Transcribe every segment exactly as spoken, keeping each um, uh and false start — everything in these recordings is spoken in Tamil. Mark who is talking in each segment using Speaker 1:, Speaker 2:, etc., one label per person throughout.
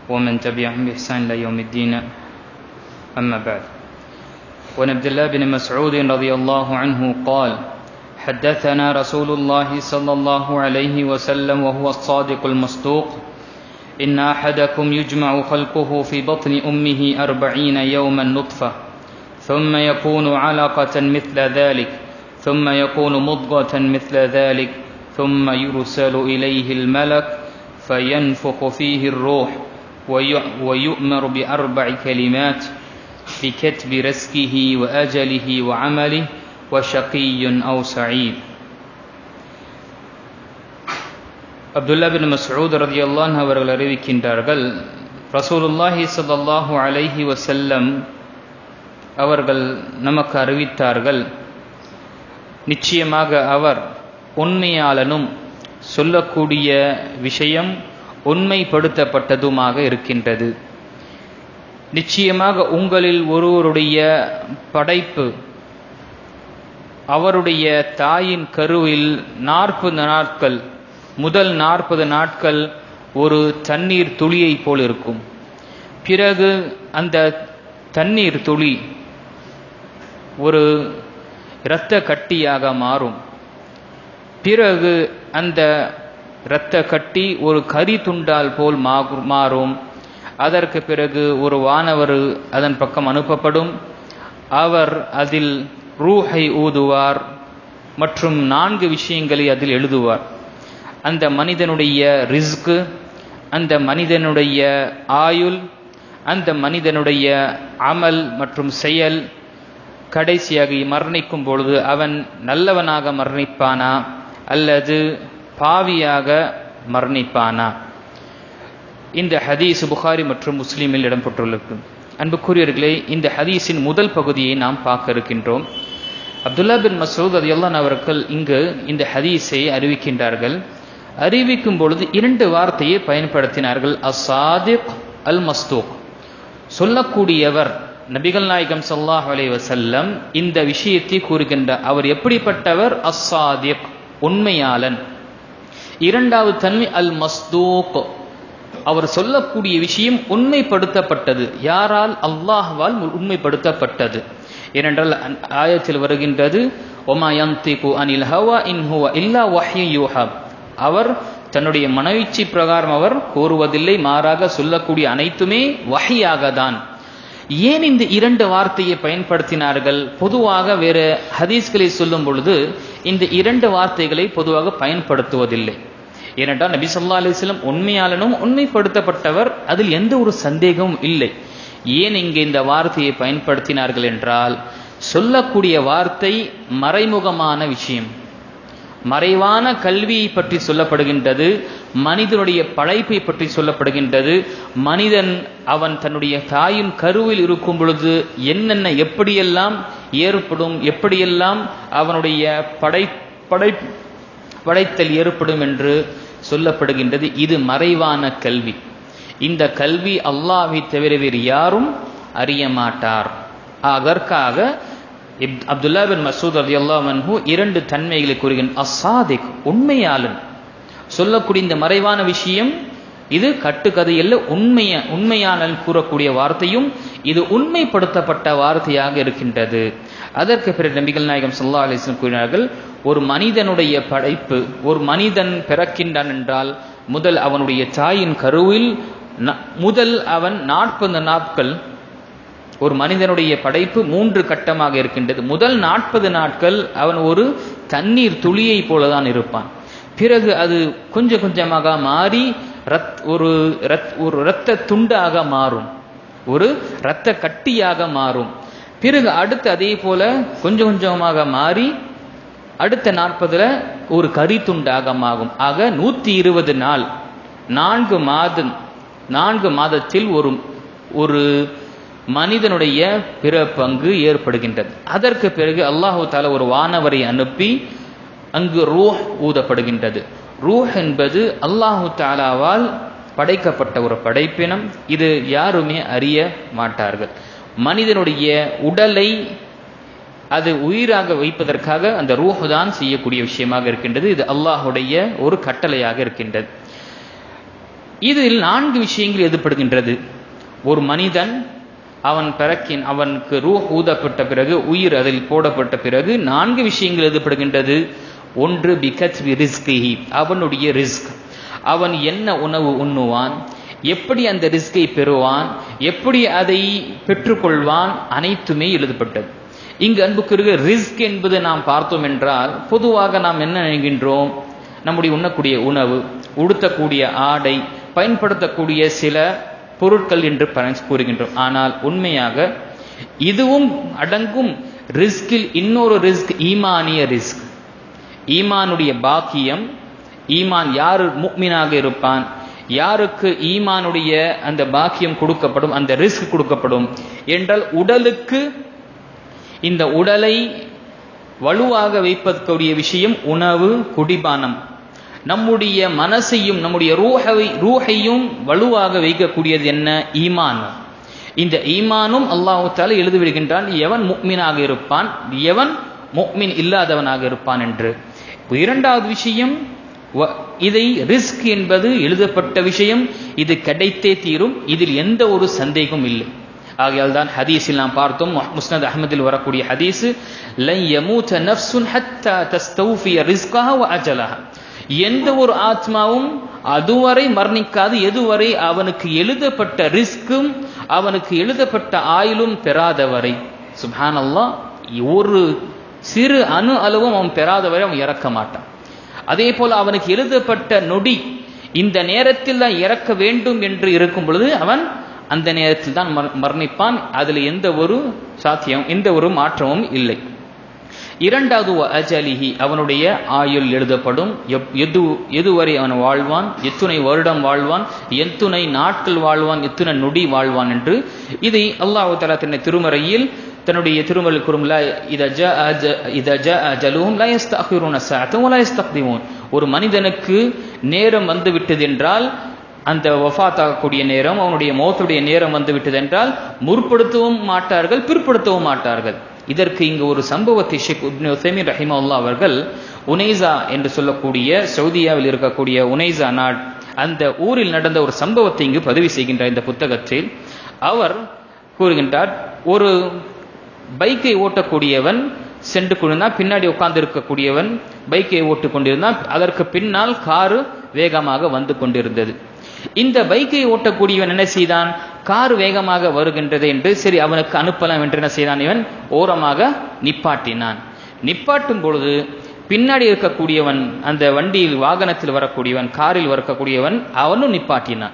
Speaker 1: ومن تبعهم بإحسان إلى يوم الدين. أما بعد. وعن عبد الله بن مسعود رضي الله عنه قال: حدثنا رسول الله صلى الله عليه وسلم وهو الصادق المصدوق: إن أحدكم يجمع خلقه في بطن أمه أربعين يوما نطفة، ثم يكون علقة مثل ذلك، ثم يكون مضغة مثل ذلك، ثم يرسل إليه الملك فينفخ فيه الروح ويؤمر بأربع كلمات: بكتب رزقه وأجله وعمله وشقي أو سعيد. அப்துல்லா பின் மஸ்ஊத் ரலியல்லாஹு அன்ஹு அவர்கள் அறிவிக்கின்றார்கள், ரசூலுல்லாஹி ஸல்லல்லாஹு அலைஹி வஸல்லம் அவர்கள் நமக்கு அறிவித்தார்கள், நிச்சயமாக அவர் உண்மையாளனும் சொல்லக்கூடிய விஷயம் உண்மைப்படுத்தப்பட்டதுமாக இருக்கின்றது. நிச்சயமாக உங்களில் ஒருவருடைய படைப்பு அவருடைய தாயின் கருவில் நாற்பது நாட்கள் முதல் நாற்பது நாட்கள் ஒரு தண்ணீர் துளியை போல் இருக்கும். பிறகு அந்த தண்ணீர் துளி ஒரு இரத்த கட்டியாக மாறும். பிறகு அந்த இரத்த கட்டி ஒரு கரி துண்டால் போல் மாறும். அதற்கு பிறகு ஒரு வானவர் அதன் பக்கம் அனுப்பப்படும். அவர் அதில் ரூஹை ஊதுவார் மற்றும் நான்கு விஷயங்களை அதில் எழுதுவார். அந்த மனிதனுடைய ரிஸ்க், அந்த மனிதனுடைய ஆயுள், அந்த மனிதனுடைய அமல் மற்றும் செயல். கடைசியாக மரணிக்கும் பொழுது அவன் நல்லவனாக மரணிப்பானா அல்லது பாவியாக மரணிப்பானா? இந்த ஹதீஸ் புகாரி மற்றும் முஸ்லீமில் இடம்பெற்றுள்ளது. அன்புக்குரியவர்களே, இந்த ஹதீஸின் முதல் பகுதியை நாம் பார்க்க இருக்கின்றோம். அப்துல்லா பின் மஸ்ஊத் ரலியல்லாஹு அன்ஹு அவர்கள் இங்கு இந்த ஹதீஸை அறிவிக்கின்றார்கள். அறிவிக்கும் பொழுது இரண்டு வார்த்தையை பயன்படுத்தினார்கள்: அஸ்-சாதிக், அல்-மஸ்தூக். சொல்லக்கூடியவர் நபிகள் நாயகம் ஸல்லல்லாஹு அலைஹி வஸல்லம் இந்த விஷயத்தை கூறுகின்றார். அவர் எப்படிப்பட்டவர்? அஸ்-சாதிக், உண்மையாளன். இரண்டாவது தன்மை அல்-மஸ்தூக், அவர் சொல்லக்கூடிய விஷயம் உண்மைப்படுத்தப்பட்டது. யாரால்? அல்லாஹ்வால் உண்மைப்படுத்தப்பட்டது. ஏனென்றால் ஆயத்தில் வருகின்றது, ஒமா யன்திகு அனில் ஹவா இன் ஹுவ இல்லா வஹ்யுன் யூஹா. அவர் தன்னுடைய மனோயிச்சை பிரகாரம் அவர் கூறுவதில்லை, மாறாக சொல்லக்கூடிய அனைத்துமே வஹியாக தான். ஏன் இந்த இரண்டு வார்த்தையை பயன்படுத்தினார்கள்? பொதுவாக வேறு ஹதீஸ்களை சொல்லும் பொழுது இந்த இரண்டு வார்த்தைகளை பொதுவாக பயன்படுத்துவதில்லை. ஏனென்றால் நபி ஸல்லல்லாஹு அலைஹி வஸல்லம் உண்மையாளனும் உண்மைப்படுத்தப்பட்டவர், அதில் எந்த ஒரு சந்தேகமும் இல்லை. ஏன் இங்கே இந்த வார்த்தையை பயன்படுத்தினார்கள் என்றால், சொல்லக்கூடிய வார்த்தை மறைமுகமான விஷயம், மறைவான கல்வியை பற்றி சொல்லப்படுகின்றது, மனிதனுடைய படைப்பை பற்றி சொல்லப்படுகின்றது. மனிதன் அவன் தன்னுடைய தாயின் கருவில் இருக்கும் பொழுது என்னென்ன எப்படியெல்லாம் ஏற்படும், எப்படியெல்லாம் அவனுடைய படை படை படைத்தல் ஏற்படும் என்று சொல்லப்படுகின்றது. இது மறைவான கல்வி. இந்த கல்வி அல்லாஹ்வை தவிர வேறு யாரும் அறிய மாட்டார். அதற்காக அப்துல்லா பின் மஸ்ஊத் ரலியல்லாஹு அன்ஹு இரண்டு தன்மைகளை கூறுகின்ற அஸ்-சாதிக், உண்மையாளன். சொல்லக்கூடிய இந்த மறைவான விஷயம் இது கட்டுக்கதை அல்ல, உண்மைய உண்மையாளன் கூறக்கூடிய வார்த்தையும் இது உண்மைப்படுத்தப்பட்ட வார்த்தையாக இருக்கின்றது. அதற்கு பிறகு நபிகள் நாயகம் ஸல்லல்லாஹு அலைஹி வஸல்லம் கூறினார்கள், ஒரு மனிதனுடைய படைப்பு, ஒரு மனிதன் பிறக்கின்றான் என்றால் முதல் அவனுடைய தாயின் கருவில் முதல் அவன் நாற்பது நாட்கள், ஒரு மனிதனுடைய படைப்பு மூன்று கட்டமாக இருக்கின்றது. முதல் நாற்பது நாட்கள் அவன் ஒரு தண்ணீர் துளியை போலதான் இருப்பான். பிறகு அது கொஞ்சம் கொஞ்சமாக மாறி ஒரு ஒரு இரத்த துண்டாக மாறும், ஒரு இரத்த கட்டியாக மாறும். பிறகு அடுத்து அதே போல கொஞ்சம் கொஞ்சமாக மாறி அடுத்த நாற்பதுல ஒரு கரி துண்டாக மாறும். ஆக நூத்தி இருபது நாள், நான்கு மாதம் நான்கு மாதத்தில் ஒரு ஒரு மனிதனுடைய பிற பங்கு ஏற்படுகின்றது. அதற்கு பிறகு அல்லாஹு தஆலா ஒரு வானவரை அனுப்பி அங்கு ரூஹ் ஊதப்படுகின்றது. ரூஹ் என்பது அல்லாஹு தஆலாவால் படைக்கப்பட்ட ஒரு படைப்பினம். இது யாருமே அறிய மாட்டார்கள். மனிதனுடைய உடலை அது உயிராக வைப்பதற்காக அந்த ரூஹ் தான் செய்யக்கூடிய விஷயமாக இருக்கின்றது. இது அல்லாஹுடைய ஒரு கட்டளையாக இருக்கின்றது. இதில் நான்கு விஷயங்கள் எழுதப்படுகின்றது. ஒரு மனிதன் அவன் பிறக்கின் அவனுக்கு ரூஹ் ஊதப்பட்ட பிறகு, உயிர் அதில் போடப்பட்ட பிறகு நான்கு விஷயங்கள் எழுதப்படுகின்றது. ஒன்று பிகத்வி ரிஸ்கிஹி, அவனுடைய ரிஸ்க், அவன் என்ன உணவு உண்ணுவான், எப்படி அந்த ரிஸ்கை பெறுவான், எப்படி அதை பெற்றுக்கொள்வான், அனைத்துமே எழுதப்பட்டது. இங்கு அன்புக்குரிய ரிஸ்க் என்பது நாம் பார்த்தோம் என்றால் பொதுவாக நாம் என்ன நினைக்கின்றோம், நம்முடைய உண்ணக்கூடிய உணவு, உடுத்தக்கூடிய ஆடை, பயன்படுத்தக்கூடிய சில பொருட்கள் என்று கூறுகின்றோம். ஆனால் உண்மையாக இதுவும் அடங்கும் ரிஸ்கில் இன்னொரு ரிஸ்க் ஈமானிய ரிஸ்க். ஈமானுடைய பாக்கியம், ஈமான் யாரு முஃமினாக இருப்பான், யாருக்கு ஈமானுடைய அந்த பாக்கியம் கொடுக்கப்படும், அந்த ரிஸ்க் கொடுக்கப்படும் என்றால் உடலுக்கு, இந்த உடலை வலுவாக வைப்பதற்குரிய விஷயம் உணவு, குடிபானம். நம்முடைய மனசையும் நம்முடைய ரூஹை ரூஹையும் வலுவாக வைக்கக்கூடியது என்ன, ஈமான். இந்த ஈமானும் அல்லாஹ் தஆலா எழுதிவிடுகின்றான் எவன் முஃமினாக இருப்பான், எவன் முஃமின் இல்லாதவனாக இருப்பான் என்று. இரண்டாவது விஷயம், இதை ரிஸ்க் என்பது எழுதப்பட்ட விஷயம், இது கிடைத்தே தீரும், இதில் எந்த ஒரு சந்தேகமும் இல்லை. ஆகையால் தான் ஹதீஸில் நாம் பார்த்தோம், முஸ்னத் அஹ்மதில் வரக்கூடிய ஹதீஸ், லன் யமூத நஃப்ஸுன் ஹத்தா தஸ்தௌஃபிய ரிஸ்கஹா வ அஜலஹா, எந்த ஒரு ஆத்மாவும் அதுவரை மரணிக்காது எதுவரை அவனுக்கு எழுதப்பட்ட ரிஸ்கும் அவனுக்கு எழுதப்பட்ட ஆயுளும் பெறாதவரை. சுப்ஹானல்லாஹ், ஒரு சிறு அணு அளவும் அவன் பெறாதவரை அவன் இறக்க மாட்டான். அதே போல அவனுக்கு எழுதப்பட்ட நொடி இந்த நேரத்தில் தான் இறக்க வேண்டும் என்று இருக்கும் பொழுது அவன் அந்த நேரத்தில் தான் மரணிப்பான். அதில் எந்த ஒரு சாத்தியம், எந்த ஒரு மாற்றமும் இல்லை. இரண்டாவது அஜலிஹி, அவனுடைய ஆயுள் எழுதப்படும், எது எதுவரை அவன் வாழ்வான், எத்துணை வருடம் வாழ்வான், எத்துணை நாட்கள் வாழ்வான், எத்துணை நொடி வாழ்வான் என்று. இதை அல்லாஹ் தஆலா தன்னுடைய திருமறையில் தன்னுடைய திருமறையில் கூறும், ஒரு மனிதனுக்கு நேரம் வந்து விட்டது என்றால், அந்த வஃபாத் ஆகக்கூடிய நேரம், அவனுடைய மௌத்துடைய நேரம் வந்து விட்டது என்றால் முற்படுத்தவும் மாட்டார்கள், பிற்படுத்தவும் மாட்டார்கள். இதற்கு இங்கு ஒரு சம்பவத்தை ஷேக் இப்னு உஸைமீன் ரஹிமஹுல்லாஹ் அவர்கள் உனைசா என்று சொல்லக்கூடிய சவுதியாவில் இருக்கக்கூடிய உனைசா நாடு, அந்த ஊரில் நடந்த ஒரு சம்பவத்தை இங்கு பதிவு செய்கின்றார் இந்த புத்தகத்தில். அவர் கூறுகின்றார், ஒரு பைக்கை ஓட்டக்கூடியவன் சென்று கொண்டிருந்தான், பின்னாடி உட்கார்ந்து இருக்கக்கூடியவன் பைக்கை ஓட்டு கொண்டிருந்தான், அதற்கு பின்னால் காரு வேகமாக வந்து கொண்டிருந்தது. இந்த பைக்கை ஓட்டக்கூடியவன் என்ன செய்தான், கார் வேகமாக வருகின்றது என்று சரி அவனுக்கு அனுப்பலாம் என்று என்ன செய்தான், இவன் ஓரமாக நிப்பாட்டினான். நிப்பாட்டும் பொழுது பின்னாடி இருக்கக்கூடியவன், அந்த வண்டியில் வாகனத்தில் வரக்கூடியவன், காரில் வரக்கூடியவன், அவனும் நிப்பாட்டினான்.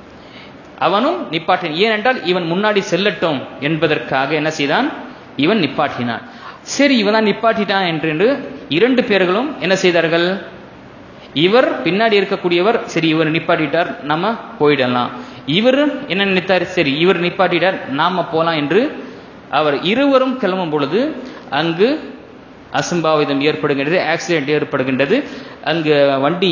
Speaker 1: அவனும் நிப்பாட்டினான். ஏனென்றால் இவன் முன்னாடி செல்லட்டும் என்பதற்காக என்ன செய்தான், இவன் நிப்பாட்டினான். சரி இவன் தான் நிப்பாட்டிட்டான் என்று இரண்டு பேர்களும் என்ன செய்தார்கள், இவர் பின்னாடி இருக்கக்கூடியவர் சரி இவர் நிப்பாட்டிட்டார் நாம போயிடலாம், இவர் என்ன நினைத்தார், சரி இவர் நிப்பாட்டிட்டார் நாம போலாம் என்று அவர் இருவரும் கிளம்பும் பொழுது அங்கு அசம்பாவிதம் ஏற்படுகின்றது, ஆக்சிடென்ட் ஏற்படுகின்றது. அங்கு வண்டி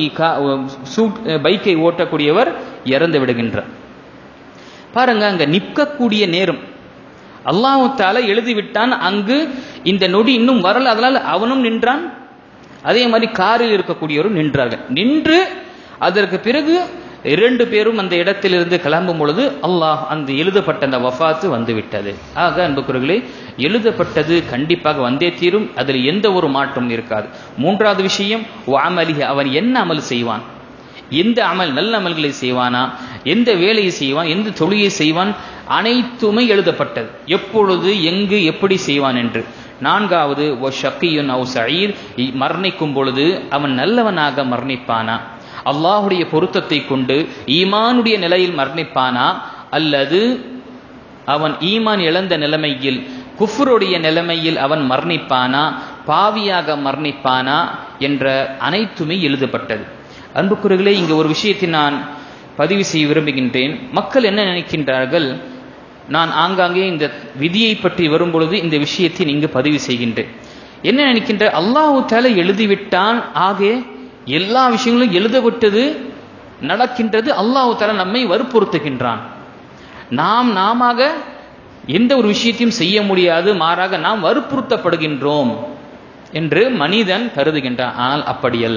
Speaker 1: பைக்கை ஓட்டக்கூடியவர் இறந்து விடுகின்றார். பாருங்க, அங்க நிற்கக்கூடிய நேரம் அல்லாஹ் தஆலா எழுதிவிட்டான், அங்கு இந்த நொடி இன்னும் வரல, அதனால் அவனும் நின்றான், அதே மாதிரி காரில் இருக்கக்கூடியவரும் நின்றார்கள். நின்று அதற்கு பிறகு இரண்டு பேரும் அந்த இடத்திலிருந்து கிளம்பும் பொழுது அல்லாஹ் அந்த எழுதப்பட்ட அந்த வஃபாத்து வந்துவிட்டது. ஆக அன்புக்குரியவர்களே, எழுதப்பட்டது கண்டிப்பாக வந்தே தீரும், அதில் எந்த ஒரு மாற்றமும் இருக்காது. மூன்றாவது விஷயம், வஅமலிஹி, அவன் என்ன அமல் செய்வான், எந்த அமல், நல்ல அமல்களை செய்வானா, எந்த வேலையை செய்வான், எந்த தொழிலை செய்வான், அனைத்துமே எழுதப்பட்டது, எப்பொழுது எங்கு எப்படி செய்வான் என்று. நான்காவது வஷக்கியுன் அவு சயீர், மரணிக்கும் பொழுது அவன் நல்லவனாக மரணிப்பானா, அல்லாஹுடைய பொருத்தத்தை கொண்டு ஈமானுடைய நிலையில் மரணிப்பானா, அல்லது அவன் ஈமான் இழந்த நிலைமையில் குஃப்ருடைய நிலைமையில் அவன் மரணிப்பானா, பாவியாக மரணிப்பானா என்ற அனைத்துமே எழுதப்பட்டது. அன்புக்குரியவர்களே, இங்கு ஒரு விஷயத்தை நான் பதிவு செய்ய விரும்புகின்றேன். மக்கள் என்ன நினைக்கின்றார்கள், நான் ஆங்காங்கே இந்த விதியை பற்றி வரும்பொழுது இந்த விஷயத்தை இங்கு பதிவு செய்கின்றேன். என்ன நினைக்கின்ற, அல்லாஹ் தஆலா எழுதிவிட்டான், ஆக எல்லா விஷயங்களும் எழுதப்பட்டது நடக்கின்றது, அல்லாஹ் தஆலா நம்மை வற்புறுத்துகின்றான், நாம் நாம எந்த ஒரு விஷயத்தையும் செய்ய முடியாது, மாறாக நாம் வற்புறுத்தப்படுகின்றோம் என்று மனிதன் கருதுகின்றான். ஆனால் அப்படி அல்ல.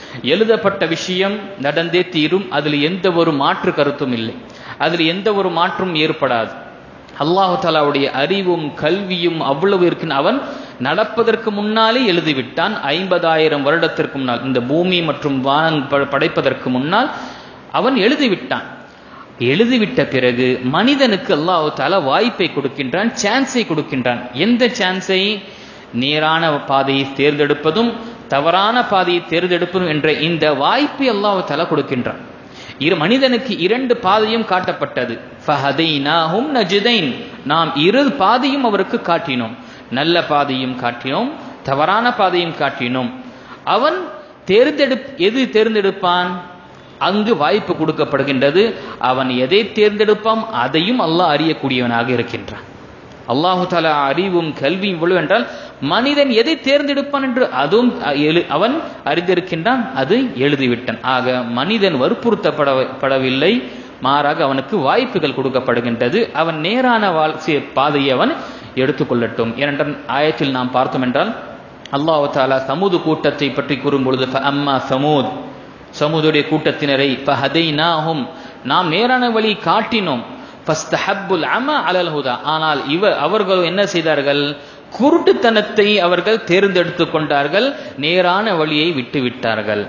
Speaker 1: எழுதப்பட்ட விஷயம் நடந்தே தீரும். அதில் எந்த ஒரு மாற்று கருத்தும் இல்லை, அதில் எந்த ஒரு மாற்றும் ஏற்படாது. அல்லாஹு தஆலாவுடைய அறிவும் கல்வியும் அவ்வளவு இருக்கு. அவன் நடப்பதற்கு முன்னாலே எழுதிவிட்டான். ஐம்பதாயிரம் வருடத்திற்கு முன்னால், இந்த பூமி மற்றும் வானம் படைப்பதற்கு முன்னால் அவன் எழுதிவிட்டான். எழுதிவிட்ட பிறகு மனிதனுக்கு அல்லாஹு தஆலா வாய்ப்பை கொடுக்கின்றான், சான்ஸை கொடுக்கின்றான். எந்த சான்ஸை? நேரான பாதையை தேர்ந்தெடுப்பதும் தவறான பாதையை தேர்ந்தெடுப்பதும் என்ற இந்த வாய்ப்பை அல்லாஹு தஆலா கொடுக்கின்றான். இரு மனிதனுக்கு இரண்டு பாதையும் காட்டப்பட்டது. ஃபஹதைனாஹும் நஜ்தைன், நாம் இரு பாதையும் அவருக்கு காட்டினோம். நல்ல பாதையும் காட்டினோம், தவறான பாதையும் காட்டினோம். அவன் தேர்ந்தெடு எது தேர்ந்தெடுப்பான்? அங்கு வாய்ப்பு கொடுக்கப்படுகின்றது. அவன் எதை தேர்ந்தெடுப்பான் அதையும் அல்லாஹ் அறியக்கூடியவனாக இருக்கின்றான். அல்லாஹு தஆலா அறிவும் கல்வியும் இவ்வளவு என்றால் மனிதன் எதை தேர்ந்தெடுப்பான் என்று அதுவும் அவன் அறிந்திருக்கின்றான், அது எழுதிவிட்டான். ஆக மனிதன் வற்புறுத்தப்படவில்லை, மாறாக அவனுக்கு வாய்ப்புகள் கொடுக்கப்படுகின்றது. அவன் நேரான வாழ்க்கை பாதையை அவன் எடுத்துக்கொள்ளட்டும். ஏனென்றால் ஆயத்தில் நாம் பார்த்தோம் என்றால் அல்லாஹு தஆலா சமூது கூட்டத்தை பற்றி கூறும் பொழுது அம்மா சமூத், சமூதுடைய கூட்டத்தினரை ஃபஹதைனாஹும், நாம் நேரான வழி காட்டினோம். ஃபஸ்தஹப்புல் அமா அலல் ஹுதா, ஆனால் இவ அவர்கள் என்ன செய்தார்கள்? குருட்டுத்தனத்தை அவர்கள் தேர்ந்தெடுத்து கொண்டார்கள், நேரான வழியை விட்டு விட்டார்கள்.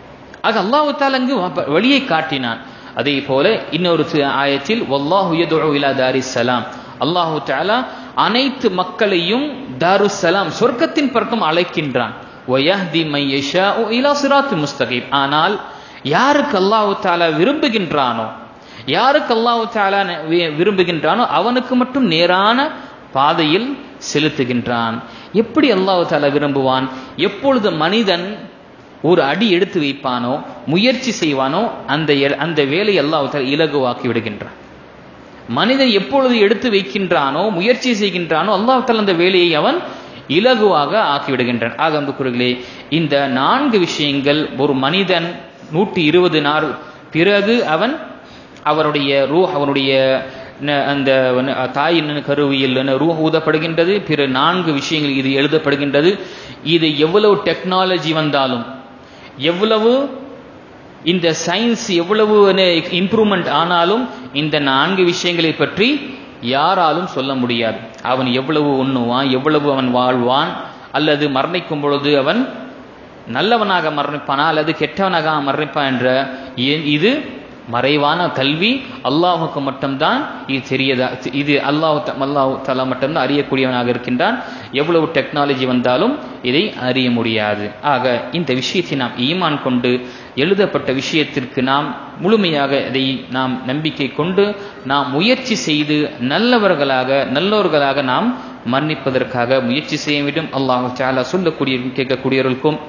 Speaker 1: ஆக அல்லாஹ் தஆலா அங்கு வழியை காட்டினான். அதே போல இன்னொரு ஆயத்தில் வல்லாஹு யதுஉ இலா தாரிஸ் ஸலாம், அல்லாஹ் தஆலா அனைத்து மக்களையும் தாருஸ் ஸலாம் சொர்க்கத்தின் பக்கம் அழைக்கின்றான். வயஹ்தி மை யஷாஉ இலா சிராத்தில் முஸ்தகீம், ஆனால் யாருக்கு அல்லாஹ் தஆலா விரும்புகின்றானோ, யாருக்கு அல்லாஹ் தஆலா விரும்புகின்றானோ அவனுக்கு மட்டும் நேரான பாதையில் செலுத்துகின்றான். எப்படி அல்லாஹ் தஆலா விரும்புவான்? எப்பொழுது மனிதன் ஒரு அடி எடுத்து வைப்பானோ, முயற்சி செய்வானோ, அந்த அந்த வேலையை அல்லாஹ் தஆலா இலகுவாக்கி விடுகின்றான். மனிதன் எப்பொழுது எடுத்து வைக்கின்றானோ, முயற்சி செய்கின்றானோ, அல்லாஹ் தஆலா அந்த வேலையை அவன் இலகுவாக ஆக்கிவிடுகின்றான். ஆக அன்புக்குரியவர்களே, இந்த நான்கு விஷயங்கள் ஒரு மனிதன் நூற்றி இருபது நாள் பிறகு அவன் அவருடைய ரூஹ், அவனுடைய அந்த தாயின் கருவியில் ரூஹ் ஊதப்படுகின்றது. பிற நான்கு விஷயங்கள் இது எழுதப்படுகின்றது. இது எவ்வளவு டெக்னாலஜி வந்தாலும், எவ்வளவு இந்த சயின்ஸ் எவ்வளவு இம்ப்ரூவ்மெண்ட் ஆனாலும் இந்த நான்கு விஷயங்களை பற்றி யாராலும் சொல்ல முடியாது. அவன் எவ்வளவு உண்ணுவான், எவ்வளவு அவன் வாழ்வான், அல்லது மரணிக்கும் பொழுது அவன் நல்லவனாக மரணிப்பானா அல்லது கெட்டவனாக மரணிப்பான் என்ற இது மறைவான கல்வி அல்லாஹுக்கு மட்டும்தான் இது தெரியதா, இது அல்லாஹ் அல்லாஹ் தஆலா மட்டும்தான் அறியக்கூடியவனாக இருக்கின்றான். எவ்வளவு டெக்னாலஜி வந்தாலும் இதை அறிய முடியாது. ஆக இந்த விஷயத்தை நாம் ஈமான் கொண்டு எழுதப்பட்ட விஷயத்திற்கு நாம் முழுமையாக இதை நாம் நம்பிக்கை கொண்டு நாம் முயற்சி செய்து நல்லவர்களாக நல்லோர்களாக நாம் மன்னிப்பதற்காக முயற்சி செய்ய வேண்டும். அல்லாஹ் தஆலா சொல்லக்கூடிய கேட்கக்கூடியவர்களுக்கும்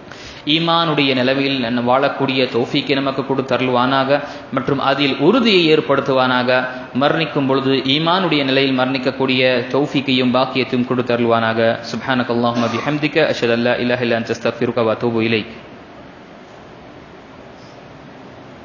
Speaker 1: ஈமானுடைய நிலைமையில் வாழக்கூடிய தௌஃபீக்கை நமக்கு கொடுத்தருள்வானாக, மற்றும் அதில் உறுதியை ஏற்படுத்துவானாக. மரணிக்கும் பொழுது ஈமானுடைய நிலையில் மரணிக்கக்கூடிய தௌஃபீக்கையும் பாக்கியத்தையும் கொடுத்தருள்வானாக. சுப்ஹானக அல்லாஹும்ம பிஹம்திக அஷ்ஹது அல்லா இலாஹா இல்லா அன்த அஸ்தக்ஃபிருக வ அத்தூபு இலைக்.